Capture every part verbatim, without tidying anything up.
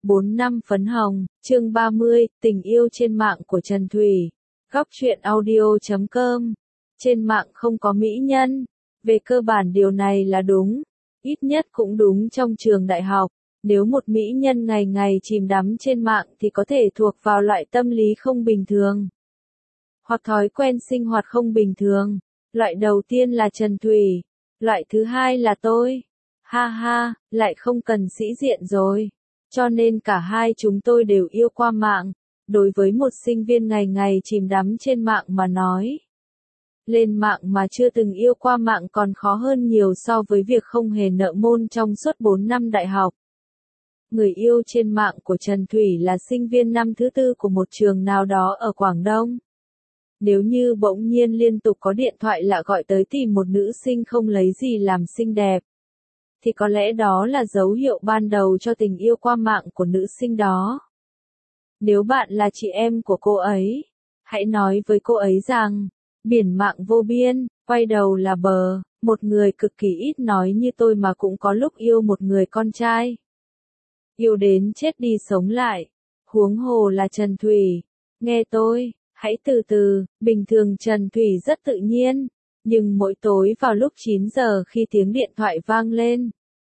bốn năm phấn hồng, chương ba mươi, tình yêu trên mạng của Trần Thủy. Góc truyện audio chấm com. Trên mạng không có mỹ nhân. Về cơ bản điều này là đúng. Ít nhất cũng đúng trong trường đại học. Nếu một mỹ nhân ngày ngày chìm đắm trên mạng thì có thể thuộc vào loại tâm lý không bình thường. Hoặc thói quen sinh hoạt không bình thường. Loại đầu tiên là Trần Thủy. Loại thứ hai là tôi. Ha ha, lại không cần sĩ diện rồi. Cho nên cả hai chúng tôi đều yêu qua mạng. Đối với một sinh viên ngày ngày chìm đắm trên mạng mà nói. Lên mạng mà chưa từng yêu qua mạng còn khó hơn nhiều so với việc không hề nợ môn trong suốt bốn năm đại học. Người yêu trên mạng của Trần Thủy là sinh viên năm thứ tư của một trường nào đó ở Quảng Đông. Nếu như bỗng nhiên liên tục có điện thoại lạ gọi tới tìm một nữ sinh không lấy gì làm xinh đẹp, thì có lẽ đó là dấu hiệu ban đầu cho tình yêu qua mạng của nữ sinh đó. Nếu bạn là chị em của cô ấy, hãy nói với cô ấy rằng, biển mạng vô biên, quay đầu là bờ, một người cực kỳ ít nói như tôi mà cũng có lúc yêu một người con trai. Yêu đến chết đi sống lại, huống hồ là Trần Thủy. Nghe tôi, hãy từ từ, bình thường Trần Thủy rất tự nhiên, nhưng mỗi tối vào lúc chín giờ khi tiếng điện thoại vang lên,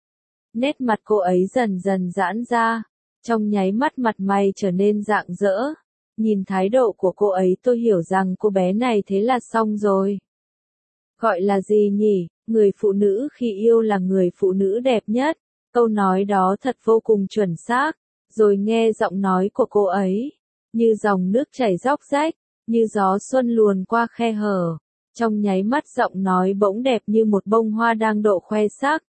nét mặt cô ấy dần dần giãn ra, trong nháy mắt mặt mày trở nên rạng rỡ. Nhìn thái độ của cô ấy tôi hiểu rằng cô bé này thế là xong rồi. Gọi là gì nhỉ, người phụ nữ khi yêu là người phụ nữ đẹp nhất. Câu nói đó thật vô cùng chuẩn xác, rồi nghe giọng nói của cô ấy, như dòng nước chảy róc rách, như gió xuân luồn qua khe hở. Trong nháy mắt giọng nói bỗng đẹp như một bông hoa đang độ khoe sắc.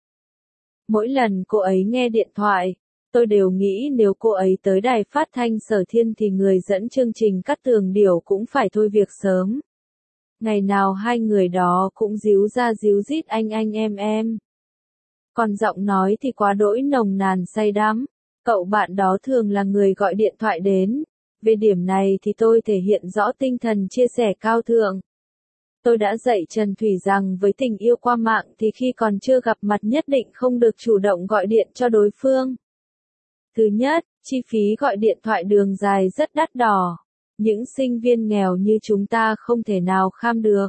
Mỗi lần cô ấy nghe điện thoại, tôi đều nghĩ nếu cô ấy tới đài phát thanh Sở Thiên thì người dẫn chương trình Cát Tường Điểu cũng phải thôi việc sớm. Ngày nào hai người đó cũng díu ra díu dít anh anh em em. Còn giọng nói thì quá đỗi nồng nàn say đắm. Cậu bạn đó thường là người gọi điện thoại đến. Về điểm này thì tôi thể hiện rõ tinh thần chia sẻ cao thượng. Tôi đã dạy Trần Thủy rằng với tình yêu qua mạng thì khi còn chưa gặp mặt nhất định không được chủ động gọi điện cho đối phương. Thứ nhất, chi phí gọi điện thoại đường dài rất đắt đỏ. Những sinh viên nghèo như chúng ta không thể nào kham được.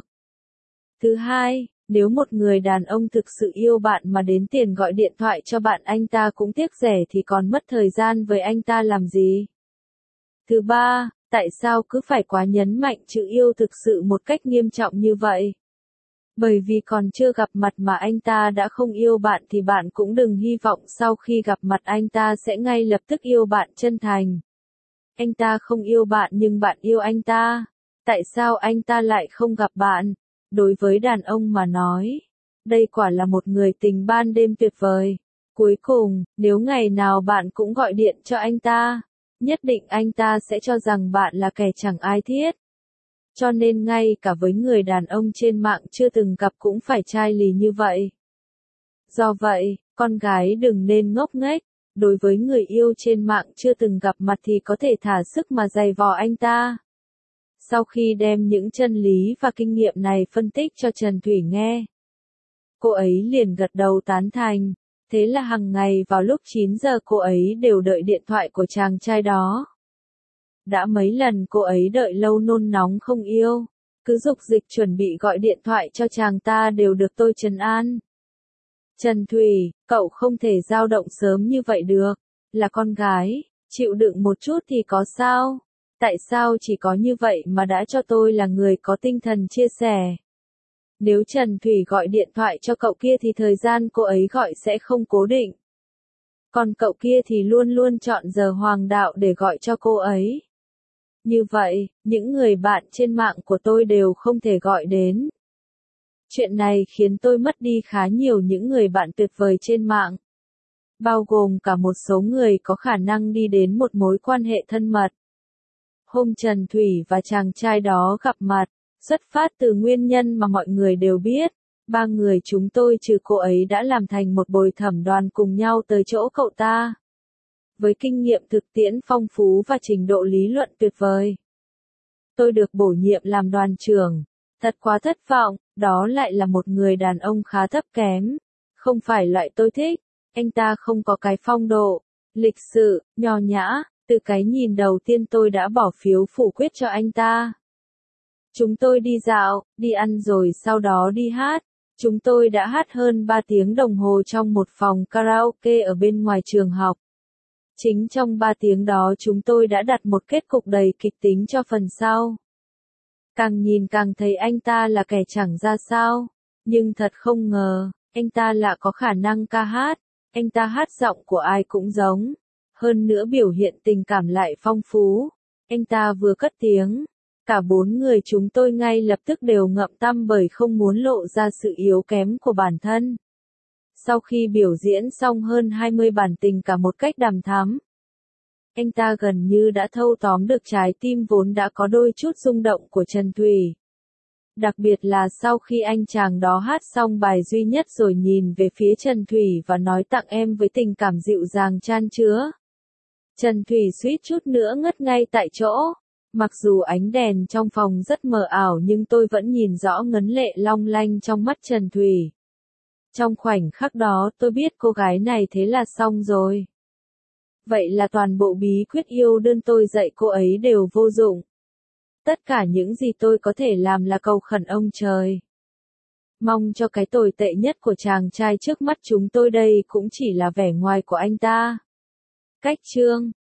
Thứ hai, nếu một người đàn ông thực sự yêu bạn mà đến tiền gọi điện thoại cho bạn anh ta cũng tiếc rẻ thì còn mất thời gian với anh ta làm gì? Thứ ba, tại sao cứ phải quá nhấn mạnh chữ yêu thực sự một cách nghiêm trọng như vậy? Bởi vì còn chưa gặp mặt mà anh ta đã không yêu bạn thì bạn cũng đừng hy vọng sau khi gặp mặt anh ta sẽ ngay lập tức yêu bạn chân thành. Anh ta không yêu bạn nhưng bạn yêu anh ta. Tại sao anh ta lại không gặp bạn? Đối với đàn ông mà nói, đây quả là một người tình ban đêm tuyệt vời. Cuối cùng, nếu ngày nào bạn cũng gọi điện cho anh ta, nhất định anh ta sẽ cho rằng bạn là kẻ chẳng ai thiết. Cho nên ngay cả với người đàn ông trên mạng chưa từng gặp cũng phải chai lì như vậy. Do vậy, con gái đừng nên ngốc nghếch. Đối với người yêu trên mạng chưa từng gặp mặt thì có thể thả sức mà giày vò anh ta. Sau khi đem những chân lý và kinh nghiệm này phân tích cho Trần Thủy nghe, cô ấy liền gật đầu tán thành. Thế là hàng ngày vào lúc chín giờ cô ấy đều đợi điện thoại của chàng trai đó. Đã mấy lần cô ấy đợi lâu nôn nóng không yêu, cứ dục dịch chuẩn bị gọi điện thoại cho chàng ta đều được tôi trấn an. Trần Thủy, cậu không thể dao động sớm như vậy được, là con gái, chịu đựng một chút thì có sao? Tại sao chỉ có như vậy mà đã cho tôi là người có tinh thần chia sẻ? Nếu Trần Thủy gọi điện thoại cho cậu kia thì thời gian cô ấy gọi sẽ không cố định. Còn cậu kia thì luôn luôn chọn giờ hoàng đạo để gọi cho cô ấy. Như vậy, những người bạn trên mạng của tôi đều không thể gọi đến. Chuyện này khiến tôi mất đi khá nhiều những người bạn tuyệt vời trên mạng. Bao gồm cả một số người có khả năng đi đến một mối quan hệ thân mật. Hôm Trần Thủy và chàng trai đó gặp mặt, xuất phát từ nguyên nhân mà mọi người đều biết. Ba người chúng tôi trừ cô ấy đã làm thành một bồi thẩm đoàn cùng nhau tới chỗ cậu ta. Với kinh nghiệm thực tiễn phong phú và trình độ lý luận tuyệt vời, tôi được bổ nhiệm làm đoàn trưởng. Thật quá thất vọng, đó lại là một người đàn ông khá thấp kém. Không phải loại tôi thích, anh ta không có cái phong độ, lịch sự, nho nhã, từ cái nhìn đầu tiên tôi đã bỏ phiếu phủ quyết cho anh ta. Chúng tôi đi dạo, đi ăn rồi sau đó đi hát. Chúng tôi đã hát hơn ba tiếng đồng hồ trong một phòng karaoke ở bên ngoài trường học. Chính trong ba tiếng đó chúng tôi đã đặt một kết cục đầy kịch tính cho phần sau. Càng nhìn càng thấy anh ta là kẻ chẳng ra sao, nhưng thật không ngờ, anh ta lại có khả năng ca hát, anh ta hát giọng của ai cũng giống, hơn nữa biểu hiện tình cảm lại phong phú. Anh ta vừa cất tiếng, cả bốn người chúng tôi ngay lập tức đều ngậm tăm bởi không muốn lộ ra sự yếu kém của bản thân. Sau khi biểu diễn xong hơn hai mươi bản tình cả một cách đằm thắm, anh ta gần như đã thâu tóm được trái tim vốn đã có đôi chút rung động của Trần Thủy. Đặc biệt là sau khi anh chàng đó hát xong bài duy nhất rồi nhìn về phía Trần Thủy và nói tặng em với tình cảm dịu dàng chan chứa. Trần Thủy suýt chút nữa ngất ngay tại chỗ. Mặc dù ánh đèn trong phòng rất mờ ảo nhưng tôi vẫn nhìn rõ ngấn lệ long lanh trong mắt Trần Thủy. Trong khoảnh khắc đó tôi biết cô gái này thế là xong rồi. Vậy là toàn bộ bí quyết yêu đương tôi dạy cô ấy đều vô dụng. Tất cả những gì tôi có thể làm là cầu khẩn ông trời. Mong cho cái tồi tệ nhất của chàng trai trước mắt chúng tôi đây cũng chỉ là vẻ ngoài của anh ta. Cách chương